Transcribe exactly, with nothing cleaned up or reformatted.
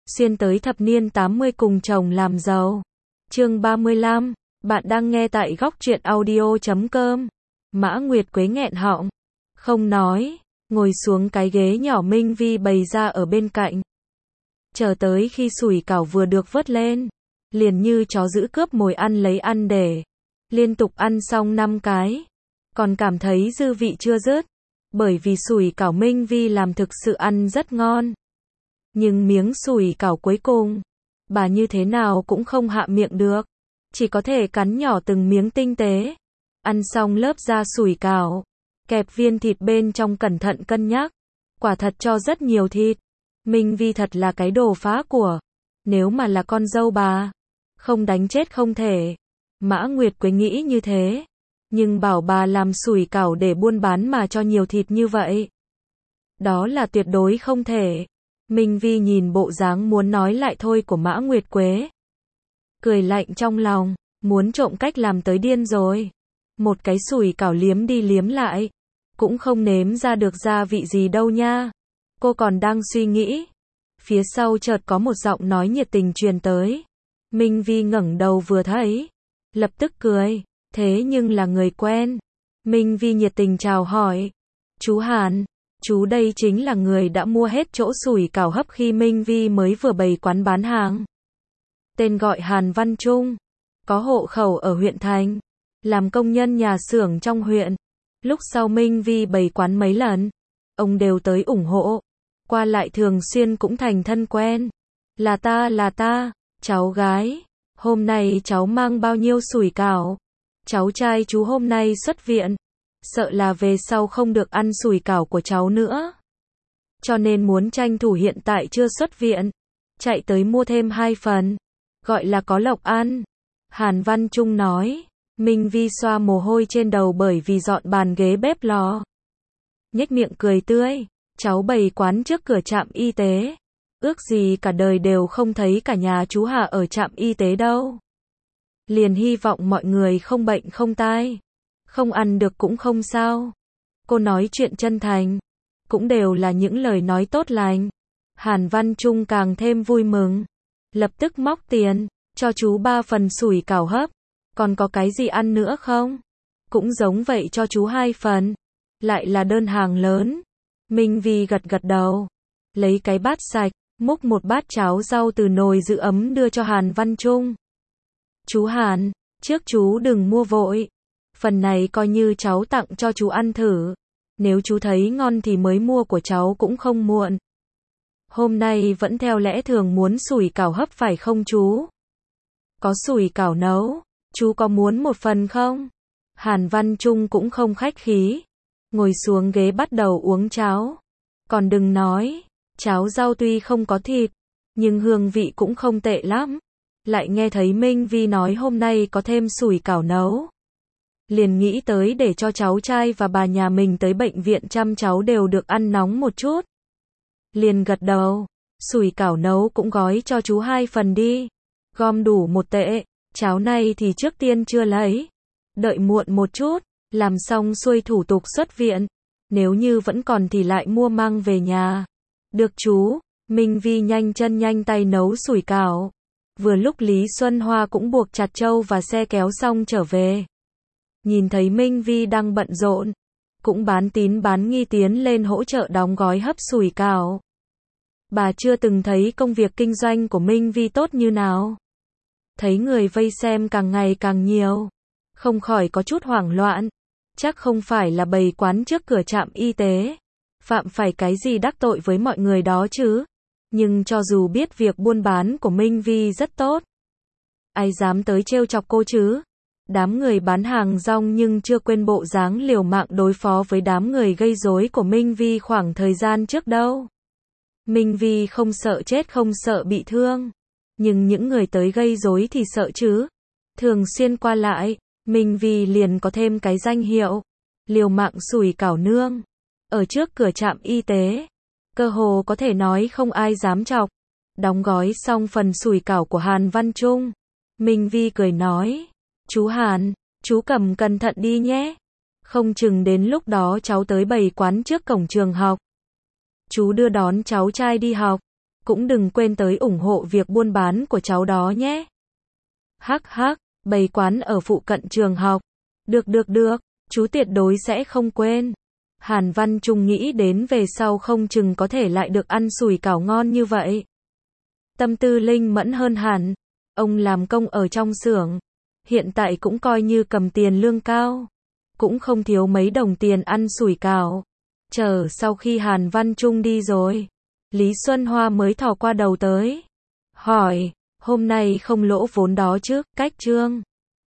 xuyên tới thập niên tám mươi cùng chồng làm giàu. Chương ba mươi lăm, bạn đang nghe tại góc truyện audio chấm com. Mã Nguyệt Quế nghẹn họng, không nói, ngồi xuống cái ghế nhỏ Minh Vi bày ra ở bên cạnh. Chờ tới khi sủi cảo vừa được vớt lên, liền như chó giữ cướp mồi ăn lấy ăn để, liên tục ăn xong năm cái, còn cảm thấy dư vị chưa dứt, bởi vì sủi cảo Minh Vi làm thực sự ăn rất ngon. Nhưng miếng sủi cảo cuối cùng, bà như thế nào cũng không hạ miệng được, chỉ có thể cắn nhỏ từng miếng tinh tế. Ăn xong lớp da sủi cảo, kẹp viên thịt bên trong cẩn thận cân nhắc, quả thật cho rất nhiều thịt. Minh Vi thật là cái đồ phá của, nếu mà là con dâu bà, không đánh chết không thể. Mã Nguyệt Quế nghĩ như thế, nhưng bảo bà làm sủi cảo để buôn bán mà cho nhiều thịt như vậy, đó là tuyệt đối không thể. Minh Vi nhìn bộ dáng muốn nói lại thôi của Mã Nguyệt Quế, cười lạnh trong lòng, muốn trộm cách làm tới điên rồi. Một cái sủi cảo liếm đi liếm lại, cũng không nếm ra được gia vị gì đâu nha. Cô còn đang suy nghĩ, phía sau chợt có một giọng nói nhiệt tình truyền tới. Minh Vi ngẩng đầu vừa thấy, lập tức cười, thế nhưng là người quen. Minh Vi nhiệt tình chào hỏi, chú Hàn, chú đây chính là người đã mua hết chỗ sủi cảo hấp khi Minh Vi mới vừa bày quán bán hàng. Tên gọi Hàn Văn Trung, có hộ khẩu ở huyện thành, làm công nhân nhà xưởng trong huyện. Lúc sau Minh Vi bày quán mấy lần, ông đều tới ủng hộ, qua lại thường xuyên cũng thành thân quen. Là ta là ta, cháu gái, hôm nay cháu mang bao nhiêu sủi cảo? Cháu trai chú hôm nay xuất viện, sợ là về sau không được ăn sủi cảo của cháu nữa, cho nên muốn tranh thủ hiện tại chưa xuất viện, chạy tới mua thêm hai phần, gọi là có lộc ăn. Hàn Văn Trung nói. Minh Vi xoa mồ hôi trên đầu bởi vì dọn bàn ghế bếp lò, nhếch miệng cười tươi, cháu bày quán trước cửa trạm y tế, ước gì cả đời đều không thấy cả nhà chú Hà ở trạm y tế đâu. Liền hy vọng mọi người không bệnh không tai, không ăn được cũng không sao. Cô nói chuyện chân thành, cũng đều là những lời nói tốt lành. Hàn Văn Trung càng thêm vui mừng, lập tức móc tiền, cho chú ba phần sủi cảo hấp. Còn có cái gì ăn nữa không? Cũng giống vậy cho chú hai phần. Lại là đơn hàng lớn. Minh Vi gật gật đầu, lấy cái bát sạch, múc một bát cháo rau từ nồi giữ ấm đưa cho Hàn Văn Trung. Chú Hàn, trước chú đừng mua vội. Phần này coi như cháu tặng cho chú ăn thử. Nếu chú thấy ngon thì mới mua của cháu cũng không muộn. Hôm nay vẫn theo lẽ thường muốn sủi cảo hấp phải không chú? Có sủi cảo nấu. Chú có muốn một phần không? Hàn Văn Trung cũng không khách khí, ngồi xuống ghế bắt đầu uống cháo. Còn đừng nói, cháo rau tuy không có thịt, nhưng hương vị cũng không tệ lắm. Lại nghe thấy Minh Vi nói hôm nay có thêm sủi cảo nấu, liền nghĩ tới để cho cháu trai và bà nhà mình tới bệnh viện chăm cháu đều được ăn nóng một chút. Liền gật đầu, sủi cảo nấu cũng gói cho chú hai phần đi, gom đủ một tệ. Cháo này thì trước tiên chưa lấy, đợi muộn một chút, làm xong xuôi thủ tục xuất viện, nếu như vẫn còn thì lại mua mang về nhà. Được chú. Minh Vi nhanh chân nhanh tay nấu sủi cảo. Vừa lúc Lý Xuân Hoa cũng buộc chặt trâu và xe kéo xong trở về, nhìn thấy Minh Vi đang bận rộn, cũng bán tín bán nghi tiến lên hỗ trợ đóng gói hấp sủi cảo. Bà chưa từng thấy công việc kinh doanh của Minh Vi tốt như nào. Thấy người vây xem càng ngày càng nhiều, không khỏi có chút hoảng loạn. Chắc không phải là bày quán trước cửa trạm y tế, phạm phải cái gì đắc tội với mọi người đó chứ. Nhưng cho dù biết việc buôn bán của Minh Vi rất tốt, ai dám tới trêu chọc cô chứ. Đám người bán hàng rong nhưng chưa quên bộ dáng liều mạng đối phó với đám người gây rối của Minh Vi khoảng thời gian trước đâu. Minh Vi không sợ chết không sợ bị thương, nhưng những người tới gây rối thì sợ chứ. Thường xuyên qua lại, Minh Vi liền có thêm cái danh hiệu, liều mạng sủi cảo nương. Ở trước cửa trạm y tế, cơ hồ có thể nói không ai dám chọc. Đóng gói xong phần sủi cảo của Hàn Văn Trung, Minh Vi cười nói, chú Hàn, chú cầm cẩn thận đi nhé. Không chừng đến lúc đó cháu tới bày quán trước cổng trường học. Chú đưa đón cháu trai đi học, cũng đừng quên tới ủng hộ việc buôn bán của cháu đó nhé. Hắc hắc, bày quán ở phụ cận trường học. Được được được, chú tuyệt đối sẽ không quên. Hàn Văn Trung nghĩ đến về sau không chừng có thể lại được ăn sủi cảo ngon như vậy. Tâm tư linh mẫn hơn hẳn. Ông làm công ở trong xưởng, hiện tại cũng coi như cầm tiền lương cao, cũng không thiếu mấy đồng tiền ăn sủi cảo. Chờ sau khi Hàn Văn Trung đi rồi, Lý Xuân Hoa mới thò qua đầu tới, hỏi, hôm nay không lỗ vốn đó chứ, cách Trương